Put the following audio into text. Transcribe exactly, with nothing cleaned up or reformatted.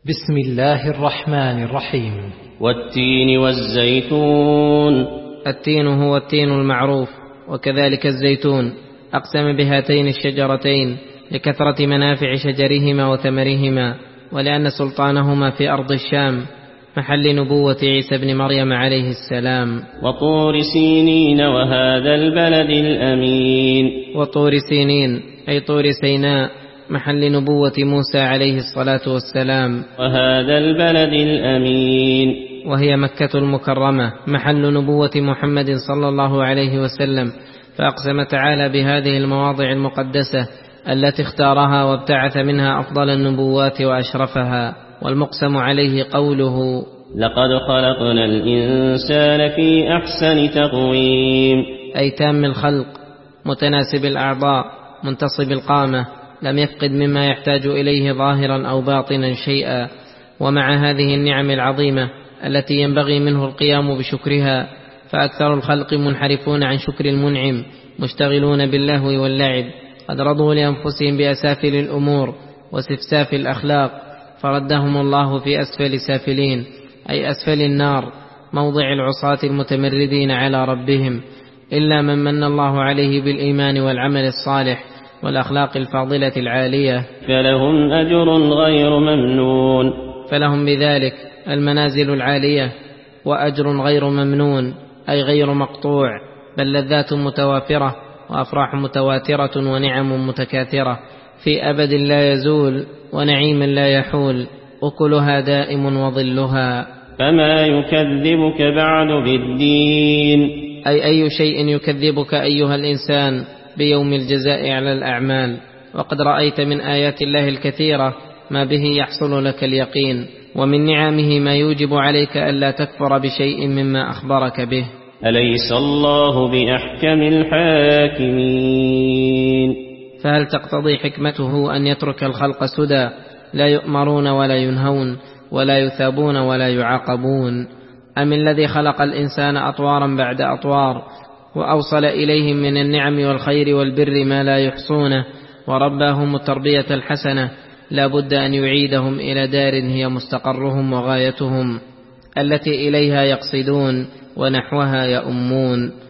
بسم الله الرحمن الرحيم. والتين والزيتون. التين هو التين المعروف، وكذلك الزيتون. أقسم بهاتين الشجرتين لكثرة منافع شجرهما وثمرهما، ولأن سلطانهما في أرض الشام محل نبوة عيسى بن مريم عليه السلام. وطور سينين وهذا البلد الأمين. وطور سينين أي طور سيناء محل نبوة موسى عليه الصلاة والسلام. وهذا البلد الأمين وهي مكة المكرمة محل نبوة محمد صلى الله عليه وسلم. فأقسم تعالى بهذه المواضع المقدسة التي اختارها وابتعث منها أفضل النبوات وأشرفها. والمقسم عليه قوله: لقد خلقنا الإنسان في أحسن تقويم، أي تام الخلق، متناسب الأعضاء، منتصب القامة، لم يفقد مما يحتاج إليه ظاهرا أو باطنا شيئا. ومع هذه النعم العظيمة التي ينبغي منه القيام بشكرها، فأكثر الخلق منحرفون عن شكر المنعم، مشتغلون باللهو واللعب، قد رضوا لأنفسهم بأسافل الأمور وسفساف الأخلاق، فردهم الله في أسفل سافلين، أي أسفل النار، موضع العصاة المتمردين على ربهم، إلا من من الله عليه بالإيمان والعمل الصالح والأخلاق الفاضلة العالية، فلهم أجر غير ممنون. فلهم بذلك المنازل العالية وأجر غير ممنون، أي غير مقطوع، بل لذات متوافرة وأفراح متواترة ونعم متكاثرة في أبد لا يزول ونعيم لا يحول، أكلها دائم وظلها. فما يكذبك بعد بالدين، أي أي شيء يكذبك أيها الإنسان بيوم الجزاء على الأعمال. وقد رأيت من آيات الله الكثيرة ما به يحصل لك اليقين، ومن نعمه ما يوجب عليك ألا تكفر بشيء مما أخبرك به. أليس الله بأحكم الحاكمين؟ فهل تقتضي حكمته أن يترك الخلق سدى، لا يؤمرون ولا ينهون ولا يثابون ولا يعاقبون؟ أم الذي خلق الإنسان أطوارا بعد أطوار، وأوصل إليهم من النعم والخير والبر ما لا يحصونه، ورباهم التربية الحسنة، لا بد أن يعيدهم إلى دار هي مستقرهم وغايتهم، التي إليها يقصدون ونحوها يؤمون.